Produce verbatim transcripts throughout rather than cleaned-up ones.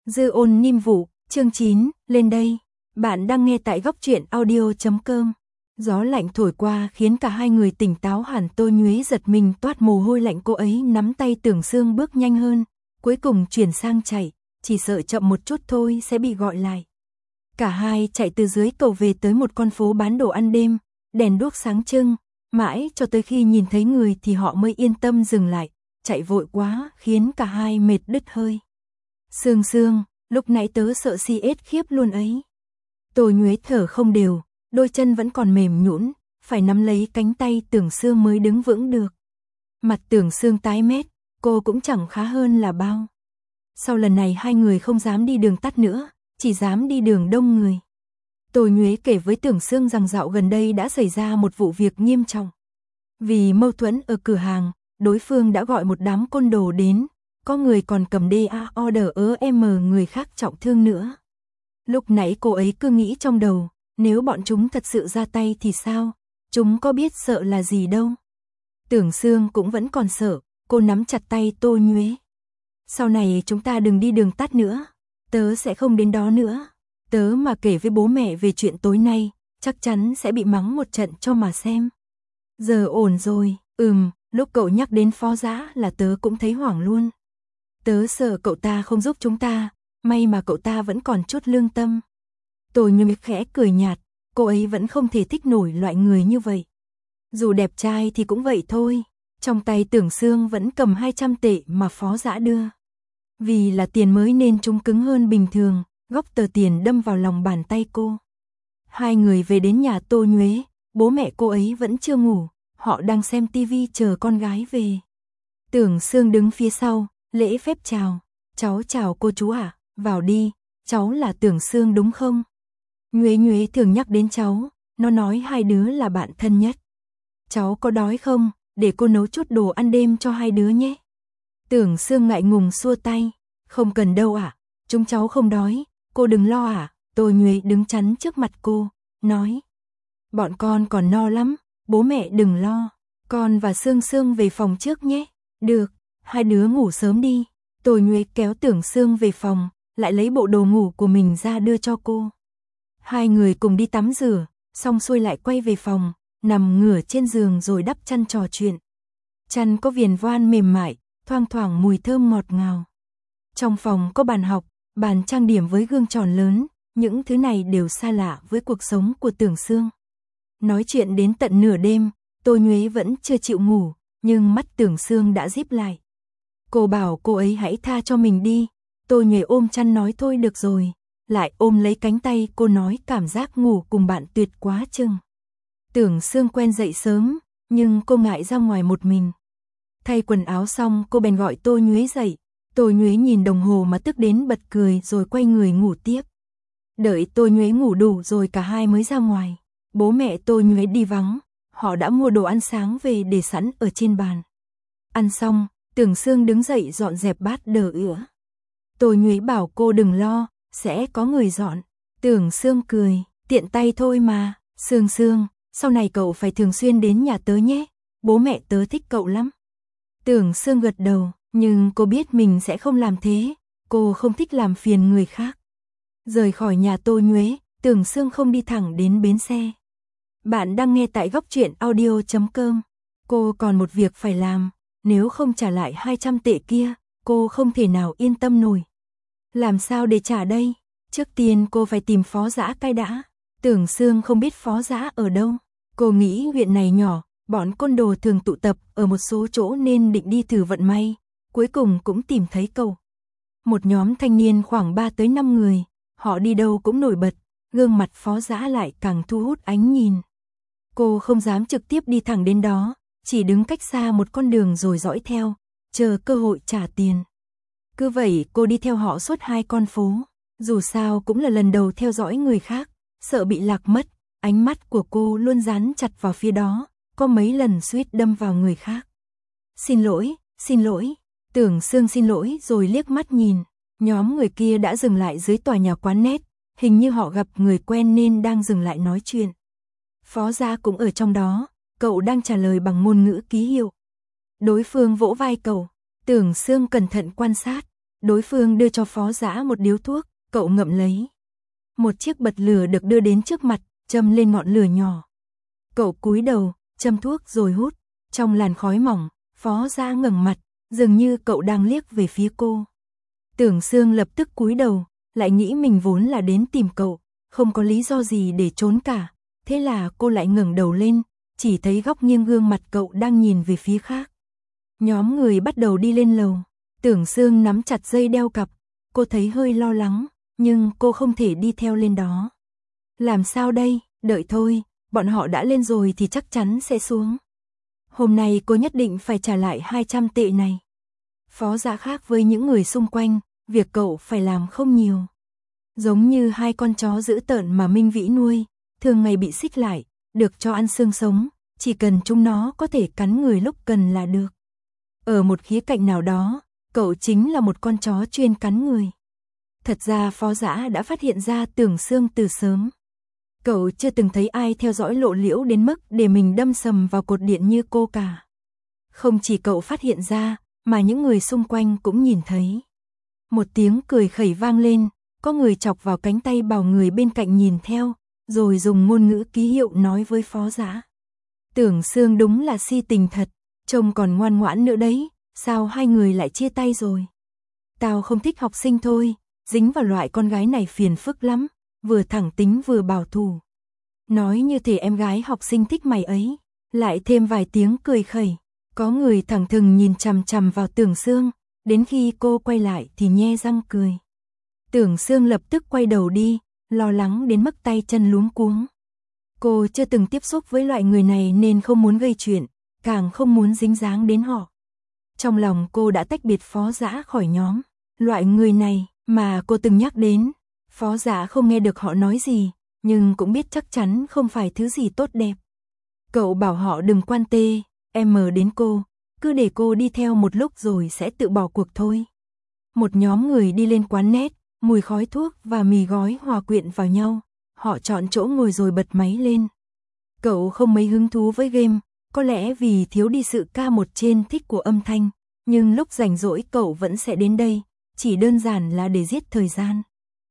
Dư ôn niêm vụ, chương chín, lên đây. Bạn đang nghe tại góc truyện audio chấm com. Gió lạnh thổi qua khiến cả hai người tỉnh táo hẳn. Tô Nhuế giật mình toát mồ hôi lạnh, cô ấy nắm tay Tưởng Sương bước nhanh hơn, cuối cùng chuyển sang chạy, chỉ sợ chậm một chút thôi sẽ bị gọi lại. Cả hai chạy từ dưới cầu về tới một con phố bán đồ ăn đêm, đèn đuốc sáng trưng, mãi cho tới khi nhìn thấy người thì họ mới yên tâm dừng lại, chạy vội quá khiến cả hai mệt đứt hơi. Sương Sương, lúc nãy tớ sợ si ết khiếp luôn ấy. Tô Nhuế thở không đều, đôi chân vẫn còn mềm nhũn, phải nắm lấy cánh tay Tưởng Sương mới đứng vững được. Mặt Tưởng Sương tái mét, cô cũng chẳng khá hơn là bao. Sau lần này hai người không dám đi đường tắt nữa, chỉ dám đi đường đông người. Tô Nhuế kể với Tưởng Sương rằng dạo gần đây đã xảy ra một vụ việc nghiêm trọng. Vì mâu thuẫn ở cửa hàng, đối phương đã gọi một đám côn đồ đến, có người còn cầm đê a order ớ em người khác trọng thương nữa. Lúc nãy cô ấy cứ nghĩ trong đầu, nếu bọn chúng thật sự ra tay thì sao, chúng có biết sợ là gì đâu. Tưởng Sương cũng vẫn còn sợ, cô nắm chặt tay Tô Nhuế. Sau này chúng ta đừng đi đường tắt nữa, tớ sẽ không đến đó nữa. Tớ mà kể với bố mẹ về chuyện tối nay, chắc chắn sẽ bị mắng một trận cho mà xem. Giờ ổn rồi, ừm, lúc cậu nhắc đến Phó Dã là tớ cũng thấy hoảng luôn. Tớ sợ cậu ta không giúp chúng ta, may mà cậu ta vẫn còn chút lương tâm. Tô Nhuế khẽ cười nhạt, cô ấy vẫn không thể thích nổi loại người như vậy. Dù đẹp trai thì cũng vậy thôi, trong tay Tưởng Sương vẫn cầm hai trăm tệ mà Phó Dã đưa. Vì là tiền mới nên chúng cứng hơn bình thường, góc tờ tiền đâm vào lòng bàn tay cô. Hai người về đến nhà Tô Nhuế, bố mẹ cô ấy vẫn chưa ngủ, họ đang xem tivi chờ con gái về. Tưởng Sương đứng phía sau, lễ phép chào, cháu chào cô chú ạ, à, vào đi, cháu là Tưởng Sương đúng không? Nhuế Nhuế thường nhắc đến cháu, nó nói hai đứa là bạn thân nhất. Cháu có đói không, để cô nấu chút đồ ăn đêm cho hai đứa nhé. Tưởng Sương ngại ngùng xua tay, không cần đâu ạ, à, chúng cháu không đói, cô đừng lo ạ. À. Tô Nhuế đứng chắn trước mặt cô, nói. Bọn con còn no lắm, bố mẹ đừng lo, con và Sương Sương về phòng trước nhé. Được, hai đứa ngủ sớm đi. Tô Nhuế kéo Tưởng Sương về phòng, lại lấy bộ đồ ngủ của mình ra đưa cho cô. Hai người cùng đi tắm rửa, xong xuôi lại quay về phòng, nằm ngửa trên giường rồi đắp chăn trò chuyện. Chăn có viền voan mềm mại, thoang thoảng mùi thơm ngọt ngào. Trong phòng có bàn học, bàn trang điểm với gương tròn lớn, những thứ này đều xa lạ với cuộc sống của Tưởng Sương. Nói chuyện đến tận nửa đêm, Tô Nhuế vẫn chưa chịu ngủ, nhưng mắt Tưởng Sương đã díp lại. Cô bảo cô ấy hãy tha cho mình đi, Tô Nhuế ôm chăn nói thôi được rồi, lại ôm lấy cánh tay cô nói cảm giác ngủ cùng bạn tuyệt quá chừng. Tưởng Sương quen dậy sớm, nhưng cô ngại ra ngoài một mình. Thay quần áo xong cô bèn gọi Tô Nhuế dậy, Tô Nhuế nhìn đồng hồ mà tức đến bật cười rồi quay người ngủ tiếp. Đợi Tô Nhuế ngủ đủ rồi cả hai mới ra ngoài. Bố mẹ Tô Nhuế đi vắng, họ đã mua đồ ăn sáng về để sẵn ở trên bàn. Ăn xong, Tưởng Sương đứng dậy dọn dẹp bát đờ ữa. Tô Nhuế bảo cô đừng lo, sẽ có người dọn. Tưởng Sương cười, tiện tay thôi mà. Sương Sương, sau này cậu phải thường xuyên đến nhà tớ nhé, bố mẹ tớ thích cậu lắm. Tưởng Sương gật đầu, nhưng cô biết mình sẽ không làm thế, cô không thích làm phiền người khác. Rời khỏi nhà Tô Nhuế, Tưởng Sương không đi thẳng đến bến xe. Bạn đang nghe tại góc truyện audio chấm com. Cô còn một việc phải làm, nếu không trả lại hai trăm tệ kia, cô không thể nào yên tâm nổi. Làm sao để trả đây? Trước tiên cô phải tìm Phó Dã cái đã. Tưởng Sương không biết Phó Dã ở đâu. Cô nghĩ huyện này nhỏ, bọn côn đồ thường tụ tập ở một số chỗ nên định đi thử vận may. Cuối cùng cũng tìm thấy cậu. Một nhóm thanh niên khoảng ba tới năm người, họ đi đâu cũng nổi bật, gương mặt Phó Dã lại càng thu hút ánh nhìn. Cô không dám trực tiếp đi thẳng đến đó, chỉ đứng cách xa một con đường rồi dõi theo, chờ cơ hội trả tiền. Cứ vậy cô đi theo họ suốt hai con phố, dù sao cũng là lần đầu theo dõi người khác, sợ bị lạc mất, ánh mắt của cô luôn dán chặt vào phía đó, có mấy lần suýt đâm vào người khác. Xin lỗi, xin lỗi, Tưởng Sương xin lỗi rồi liếc mắt nhìn, nhóm người kia đã dừng lại dưới tòa nhà quán nét, hình như họ gặp người quen nên đang dừng lại nói chuyện. Phó Gia cũng ở trong đó, cậu đang trả lời bằng ngôn ngữ ký hiệu. Đối phương vỗ vai cậu, Tưởng Sương cẩn thận quan sát, Đối phương đưa cho Phó Dã một điếu thuốc, cậu ngậm lấy. Một chiếc bật lửa được đưa đến trước mặt, châm lên ngọn lửa nhỏ. Cậu cúi đầu, châm thuốc rồi hút. Trong làn khói mỏng, Phó Dã ngẩng mặt, dường như cậu đang liếc về phía cô. Tưởng Sương lập tức cúi đầu, lại nghĩ mình vốn là đến tìm cậu, không có lý do gì để trốn cả. Thế là cô lại ngẩng đầu lên, chỉ thấy góc nghiêng gương mặt cậu đang nhìn về phía khác. Nhóm người bắt đầu đi lên lầu. Tưởng Sương nắm chặt dây đeo cặp, cô thấy hơi lo lắng, nhưng cô không thể đi theo lên đó. Làm sao đây, đợi thôi, bọn họ đã lên rồi thì chắc chắn sẽ xuống. Hôm nay cô nhất định phải trả lại hai trăm tệ này. Phó Dã khác với những người xung quanh, việc cậu phải làm không nhiều. Giống như hai con chó dữ tợn mà Minh Vĩ nuôi, thường ngày bị xích lại, được cho ăn xương sống, chỉ cần chúng nó có thể cắn người lúc cần là được. Ở một khía cạnh nào đó, cậu chính là một con chó chuyên cắn người. Thật ra Phó Dã đã phát hiện ra Tưởng Sương từ sớm. Cậu chưa từng thấy ai theo dõi lộ liễu đến mức để mình đâm sầm vào cột điện như cô cả. Không chỉ cậu phát hiện ra, mà những người xung quanh cũng nhìn thấy. Một tiếng cười khẩy vang lên, có người chọc vào cánh tay bảo người bên cạnh nhìn theo, rồi dùng ngôn ngữ ký hiệu nói với Phó Dã. Tưởng Sương đúng là si tình thật, trông còn ngoan ngoãn nữa đấy, sao hai người lại chia tay rồi? Tao không thích học sinh thôi, dính vào loại con gái này phiền phức lắm, vừa thẳng tính vừa bảo thủ. Nói như thể em gái học sinh thích mày ấy, lại thêm vài tiếng cười khẩy. Có người thẳng thừng nhìn chằm chằm vào Tưởng Sương, đến khi cô quay lại thì nhe răng cười. Tưởng Sương lập tức quay đầu đi, lo lắng đến mức tay chân luống cuống. Cô chưa từng tiếp xúc với loại người này nên không muốn gây chuyện, càng không muốn dính dáng đến họ. Trong lòng cô đã tách biệt Phó Dã khỏi nhóm. Loại người này mà cô từng nhắc đến, Phó Dã không nghe được họ nói gì, nhưng cũng biết chắc chắn không phải thứ gì tốt đẹp. Cậu bảo họ đừng quan tê, em mờ đến cô, cứ để cô đi theo một lúc rồi sẽ tự bỏ cuộc thôi. Một nhóm người đi lên quán net, mùi khói thuốc và mì gói hòa quyện vào nhau, họ chọn chỗ ngồi rồi bật máy lên. Cậu không mấy hứng thú với game, có lẽ vì thiếu đi sự ca một trên thích của âm thanh, nhưng lúc rảnh rỗi cậu vẫn sẽ đến đây, chỉ đơn giản là để giết thời gian.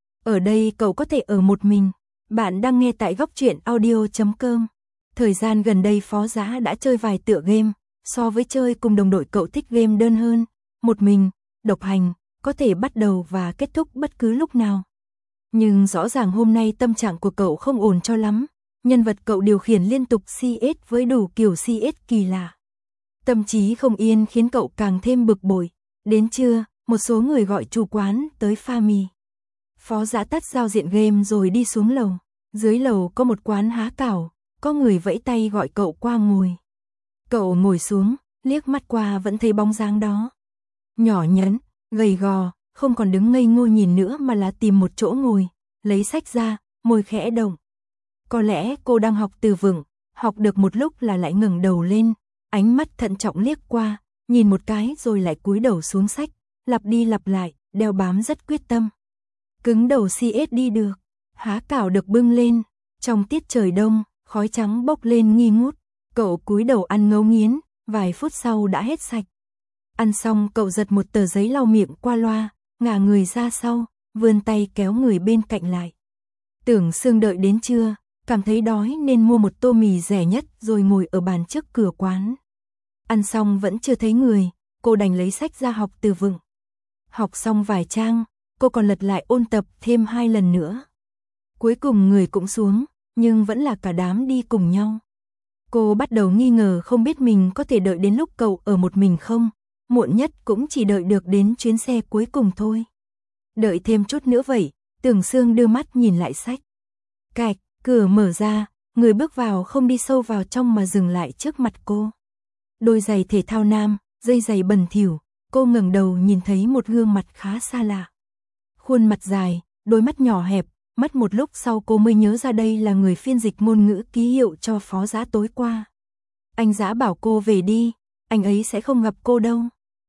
Ở đây cậu có thể ở một mình. Bạn đang nghe tại góc truyện audio chấm com. Thời gian gần đây Phó Dã đã chơi vài tựa game, so với chơi cùng đồng đội cậu thích game đơn hơn, một mình, độc hành, có thể bắt đầu và kết thúc bất cứ lúc nào. Nhưng rõ ràng hôm nay tâm trạng của cậu không ổn cho lắm, nhân vật cậu điều khiển liên tục xê ét với đủ kiểu xê ét kỳ lạ. Tâm trí không yên khiến cậu càng thêm bực bội. Đến trưa, một số người gọi chủ quán tới pha mì. Phó Dã tắt giao diện game rồi đi xuống lầu. Dưới lầu có một quán há cảo, có người vẫy tay gọi cậu qua ngồi. Cậu ngồi xuống, liếc mắt qua vẫn thấy bóng dáng đó. Nhỏ nhắn, gầy gò, không còn đứng ngây ngô nhìn nữa mà là tìm một chỗ ngồi, lấy sách ra, môi khẽ động. Có lẽ cô đang học từ vựng, học được một lúc là lại ngẩng đầu lên, ánh mắt thận trọng liếc qua, nhìn một cái rồi lại cúi đầu xuống sách, lặp đi lặp lại, đeo bám rất quyết tâm. Cứng đầu xê ét đi được, há cảo được bưng lên, trong tiết trời đông, khói trắng bốc lên nghi ngút, cậu cúi đầu ăn ngấu nghiến, vài phút sau đã hết sạch. Ăn xong cậu giật một tờ giấy lau miệng qua loa, ngả người ra sau, vươn tay kéo người bên cạnh lại. Tưởng Sương đợi đến trưa, cảm thấy đói nên mua một tô mì rẻ nhất rồi ngồi ở bàn trước cửa quán. Ăn xong vẫn chưa thấy người, cô đành lấy sách ra học từ vựng. Học xong vài trang, cô còn lật lại ôn tập thêm hai lần nữa. Cuối cùng người cũng xuống, nhưng vẫn là cả đám đi cùng nhau. Cô bắt đầu nghi ngờ không biết mình có thể đợi đến lúc cậu ở một mình không, muộn nhất cũng chỉ đợi được đến chuyến xe cuối cùng thôi. Đợi thêm chút nữa vậy, Tưởng Sương đưa mắt nhìn lại sách. Cạch, cửa mở ra, người bước vào không đi sâu vào trong mà dừng lại trước mặt cô. Đôi giày thể thao nam, dây giày bẩn thỉu, cô ngẩng đầu nhìn thấy một gương mặt khá xa lạ. Khuôn mặt dài, đôi mắt nhỏ hẹp, mất một lúc sau cô mới nhớ ra đây là người phiên dịch ngôn ngữ ký hiệu cho Phó Dã tối qua. Anh Dã bảo cô về đi, anh ấy sẽ không gặp cô đâu.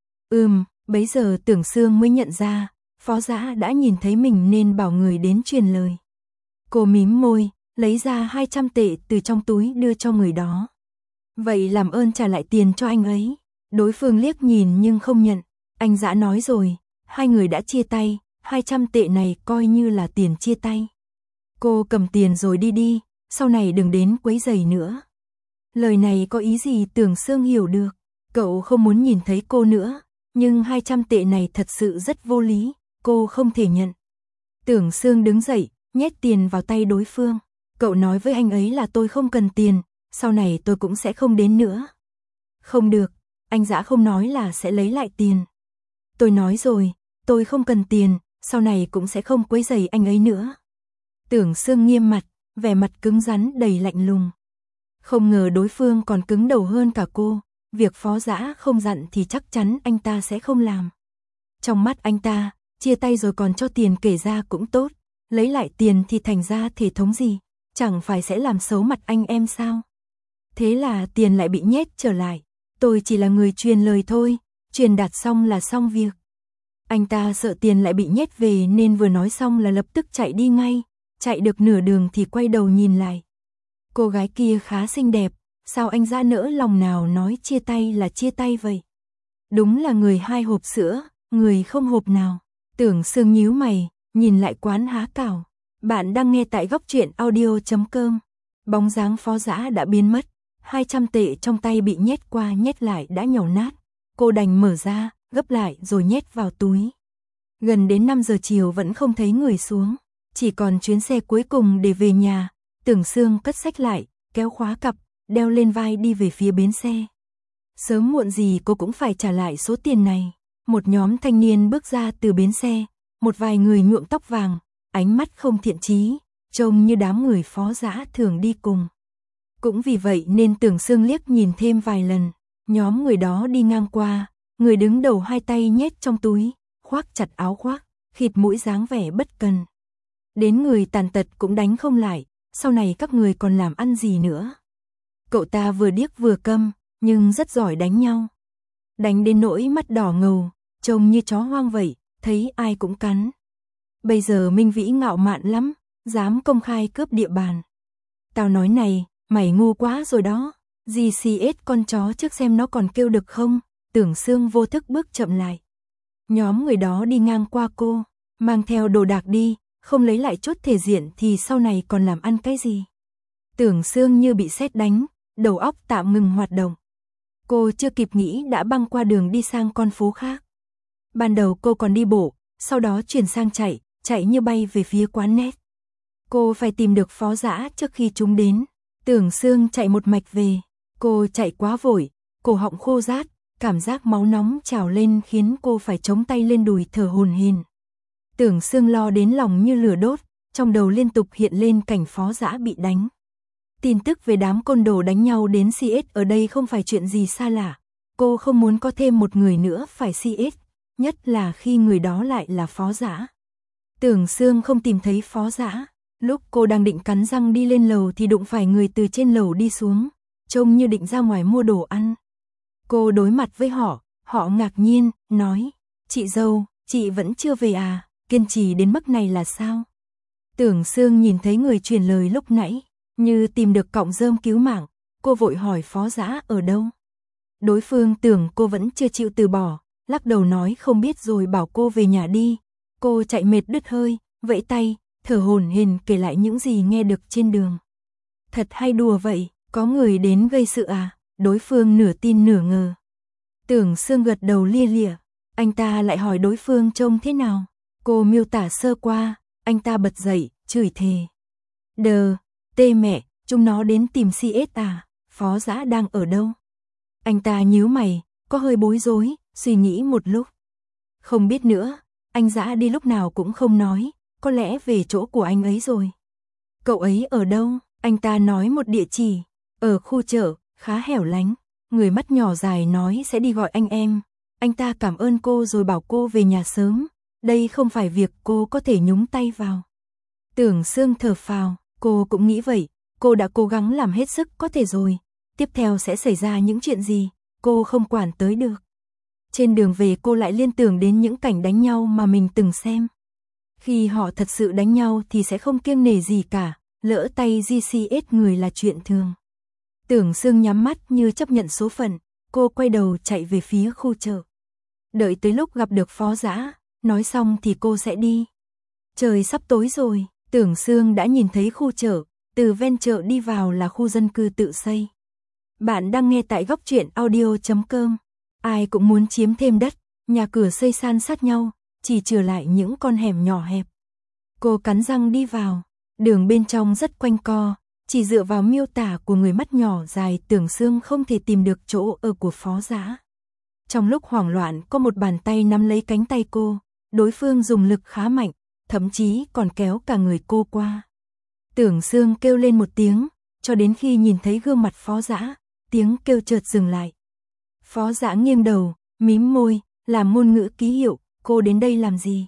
Ừm, bấy giờ Tưởng Sương mới nhận ra, Phó Dã đã nhìn thấy mình nên bảo người đến truyền lời. Cô mím môi, lấy ra hai trăm tệ từ trong túi đưa cho người đó. Vậy làm ơn trả lại tiền cho anh ấy. Đối phương liếc nhìn nhưng không nhận. Anh Dã nói rồi, hai người đã chia tay, hai trăm tệ này coi như là tiền chia tay. Cô cầm tiền rồi đi đi, sau này đừng đến quấy rầy nữa. Lời này có ý gì Tưởng Sương hiểu được, cậu không muốn nhìn thấy cô nữa, nhưng hai trăm tệ này thật sự rất vô lý, cô không thể nhận. Tưởng Sương đứng dậy, nhét tiền vào tay đối phương. Cậu nói với anh ấy là tôi không cần tiền, sau này tôi cũng sẽ không đến nữa. Không được, anh Dã không nói là sẽ lấy lại tiền. Tôi nói rồi, tôi không cần tiền, sau này cũng sẽ không quấy rầy anh ấy nữa. Tưởng Sương nghiêm mặt, vẻ mặt cứng rắn đầy lạnh lùng. Không ngờ đối phương còn cứng đầu hơn cả cô, việc Phó Dã không dặn thì chắc chắn anh ta sẽ không làm. Trong mắt anh ta, chia tay rồi còn cho tiền kể ra cũng tốt, lấy lại tiền thì thành ra thể thống gì, chẳng phải sẽ làm xấu mặt anh em sao? Thế là tiền lại bị nhét trở lại, tôi chỉ là người truyền lời thôi, truyền đạt xong là xong việc. Anh ta sợ tiền lại bị nhét về nên vừa nói xong là lập tức chạy đi ngay, chạy được nửa đường thì quay đầu nhìn lại. Cô gái kia khá xinh đẹp, sao anh Dã nỡ lòng nào nói chia tay là chia tay vậy? Đúng là người hai hộp sữa, người không hộp nào. Tưởng Sương nhíu mày, nhìn lại quán há cảo. Bạn đang nghe tại góc truyện audio chấm com. Bóng dáng Phó Dã đã biến mất, hai trăm tệ trong tay bị nhét qua nhét lại đã nhàu nát. Cô đành mở ra, gấp lại rồi nhét vào túi. Gần đến năm giờ chiều vẫn không thấy người xuống, chỉ còn chuyến xe cuối cùng để về nhà. Tưởng Sương cất xách lại, kéo khóa cặp, đeo lên vai đi về phía bến xe. Sớm muộn gì cô cũng phải trả lại số tiền này. Một nhóm thanh niên bước ra từ bến xe, một vài người nhuộm tóc vàng, ánh mắt không thiện chí, trông như đám người Phó Dã thường đi cùng. Cũng vì vậy nên Tưởng Sương liếc nhìn thêm vài lần, nhóm người đó đi ngang qua, người đứng đầu hai tay nhét trong túi, khoác chặt áo khoác, khịt mũi dáng vẻ bất cần. Đến người tàn tật cũng đánh không lại, sau này các người còn làm ăn gì nữa. Cậu ta vừa điếc vừa câm, nhưng rất giỏi đánh nhau. Đánh đến nỗi mắt đỏ ngầu, trông như chó hoang vậy, thấy ai cũng cắn. Bây giờ Minh Vĩ ngạo mạn lắm, dám công khai cướp địa bàn. Tao nói này, mày ngu quá rồi đó, giê xê ét con chó trước xem nó còn kêu được không. Tưởng Sương vô thức bước chậm lại. Nhóm người đó đi ngang qua cô, mang theo đồ đạc đi, không lấy lại chốt thể diện thì sau này còn làm ăn cái gì. Tưởng Sương như bị sét đánh, đầu óc tạm ngừng hoạt động. Cô chưa kịp nghĩ đã băng qua đường đi sang con phố khác. Ban đầu cô còn đi bộ, sau đó chuyển sang chạy, chạy như bay về phía quán net. Cô phải tìm được Phó Dã trước khi chúng đến. Tưởng Sương chạy một mạch về, cô chạy quá vội, cổ họng khô rát, cảm giác máu nóng trào lên khiến cô phải chống tay lên đùi thở hổn hển. Tưởng Sương lo đến lòng như lửa đốt, trong đầu liên tục hiện lên cảnh Phó Dã bị đánh. Tin tức về đám côn đồ đánh nhau đến xê ét ở đây không phải chuyện gì xa lạ. Cô không muốn có thêm một người nữa phải xê ét, nhất là khi người đó lại là Phó Dã. Tưởng Sương không tìm thấy Phó Dã, lúc cô đang định cắn răng đi lên lầu thì đụng phải người từ trên lầu đi xuống, trông như định ra ngoài mua đồ ăn. Cô đối mặt với họ, họ ngạc nhiên, nói, chị dâu, chị vẫn chưa về à, kiên trì đến mức này là sao? Tưởng Sương nhìn thấy người truyền lời lúc nãy, như tìm được cọng rơm cứu mạng, cô vội hỏi Phó Dã ở đâu. Đối phương tưởng cô vẫn chưa chịu từ bỏ, lắc đầu nói không biết rồi bảo cô về nhà đi. Cô chạy mệt đứt hơi, vẫy tay, thở hổn hển kể lại những gì nghe được trên đường. Thật hay đùa vậy, có người đến gây sự à? Đối phương nửa tin nửa ngờ. Tưởng Sương gật đầu lia lịa, anh ta lại hỏi đối phương trông thế nào. Cô miêu tả sơ qua, anh ta bật dậy, chửi thề. Đờ, tê mẹ, chúng nó đến tìm xê ét à, Phó Dã đang ở đâu? Anh ta nhíu mày, có hơi bối rối, suy nghĩ một lúc. Không biết nữa, anh Dã đi lúc nào cũng không nói, có lẽ về chỗ của anh ấy rồi. Cậu ấy ở đâu? Anh ta nói một địa chỉ, ở khu chợ, khá hẻo lánh. Người mắt nhỏ dài nói sẽ đi gọi anh em. Anh ta cảm ơn cô rồi bảo cô về nhà sớm. Đây không phải việc cô có thể nhúng tay vào. Tưởng Sương thở phào, cô cũng nghĩ vậy. Cô đã cố gắng làm hết sức có thể rồi. Tiếp theo sẽ xảy ra những chuyện gì, cô không quản tới được. Trên đường về cô lại liên tưởng đến những cảnh đánh nhau mà mình từng xem. Khi họ thật sự đánh nhau thì sẽ không kiêng nể gì cả, lỡ tay giê xê ét người là chuyện thường. Tưởng Sương nhắm mắt như chấp nhận số phận, cô quay đầu chạy về phía khu chợ. Đợi tới lúc gặp được Phó Dã, nói xong thì cô sẽ đi. Trời sắp tối rồi, Tưởng Sương đã nhìn thấy khu chợ, từ ven chợ đi vào là khu dân cư tự xây. Bạn đang nghe tại góc truyện audio chấm com. Ai cũng muốn chiếm thêm đất, nhà cửa xây san sát nhau, chỉ trừ lại những con hẻm nhỏ hẹp. Cô cắn răng đi vào, đường bên trong rất quanh co, chỉ dựa vào miêu tả của người mắt nhỏ dài Tưởng Sương không thể tìm được chỗ ở của Phó Dã. Trong lúc hoảng loạn có một bàn tay nắm lấy cánh tay cô, đối phương dùng lực khá mạnh, thậm chí còn kéo cả người cô qua. Tưởng Sương kêu lên một tiếng, cho đến khi nhìn thấy gương mặt Phó Dã, tiếng kêu chợt dừng lại. Phó Dã nghiêng đầu, mím môi, làm ngôn ngữ ký hiệu, cô đến đây làm gì?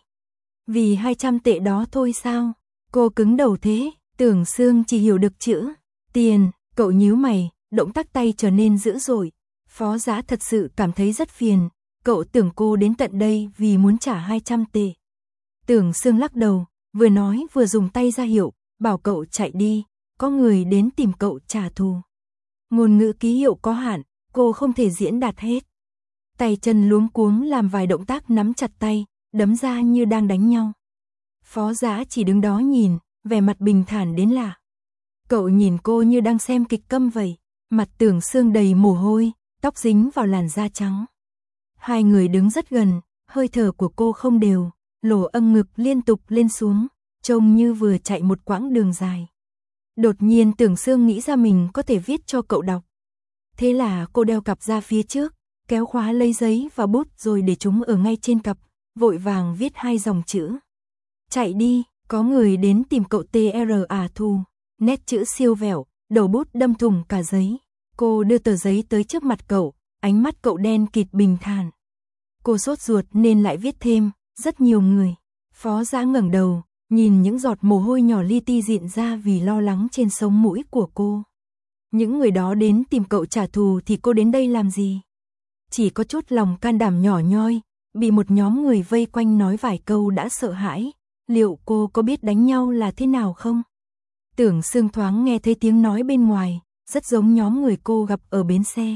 Vì hai trăm tệ đó thôi sao? Cô cứng đầu thế, Tưởng Sương chỉ hiểu được chữ tiền, cậu nhíu mày, động tác tay trở nên dữ dội. Phó Dã thật sự cảm thấy rất phiền, cậu tưởng cô đến tận đây vì muốn trả hai trăm tệ. Tưởng Sương lắc đầu, vừa nói vừa dùng tay ra hiệu, bảo cậu chạy đi, có người đến tìm cậu trả thù. Ngôn ngữ ký hiệu có hạn, cô không thể diễn đạt hết. Tay chân luống cuống làm vài động tác nắm chặt tay, đấm ra như đang đánh nhau. Phó Dã chỉ đứng đó nhìn, vẻ mặt bình thản đến lạ. Cậu nhìn cô như đang xem kịch câm vậy, mặt Tưởng Sương đầy mồ hôi, tóc dính vào làn da trắng. Hai người đứng rất gần, hơi thở của cô không đều, lỗ âm ngực liên tục lên xuống, trông như vừa chạy một quãng đường dài. Đột nhiên Tưởng Sương nghĩ ra mình có thể viết cho cậu đọc. Thế là cô đeo cặp ra phía trước, kéo khóa lấy giấy và bút rồi để chúng ở ngay trên cặp, vội vàng viết hai dòng chữ. Chạy đi, có người đến tìm cậu tê rờ à thù, nét chữ siêu vẹo, đầu bút đâm thủng cả giấy. Cô đưa tờ giấy tới trước mặt cậu, ánh mắt cậu đen kịt bình thản. Cô sốt ruột nên lại viết thêm, rất nhiều người. Phó Dã ngẩng đầu, nhìn những giọt mồ hôi nhỏ li ti rịn ra vì lo lắng trên sống mũi của cô. Những người đó đến tìm cậu trả thù thì cô đến đây làm gì? Chỉ có chút lòng can đảm nhỏ nhoi, bị một nhóm người vây quanh nói vài câu đã sợ hãi. Liệu cô có biết đánh nhau là thế nào không? Tưởng Sương thoáng nghe thấy tiếng nói bên ngoài, rất giống nhóm người cô gặp ở bến xe.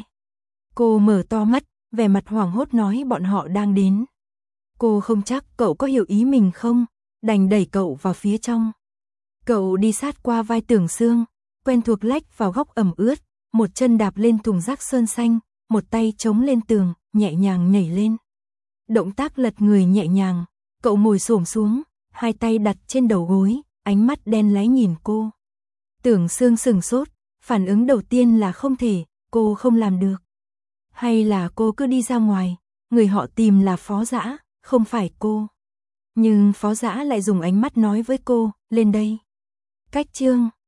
Cô mở to mắt, vẻ mặt hoảng hốt nói bọn họ đang đến. Cô không chắc cậu có hiểu ý mình không, đành đẩy cậu vào phía trong. Cậu đi sát qua vai Tưởng Sương, quen thuộc lách vào góc ẩm ướt, một chân đạp lên thùng rác sơn xanh, một tay chống lên tường, nhẹ nhàng nhảy lên. Động tác lật người nhẹ nhàng, cậu ngồi xổm xuống, hai tay đặt trên đầu gối, ánh mắt đen láy nhìn cô. Tưởng Sương sừng sốt, phản ứng đầu tiên là không thể, cô không làm được. Hay là cô cứ đi ra ngoài, người họ tìm là Phó Dã, không phải cô. Nhưng Phó Dã lại dùng ánh mắt nói với cô, lên đây. Cách chương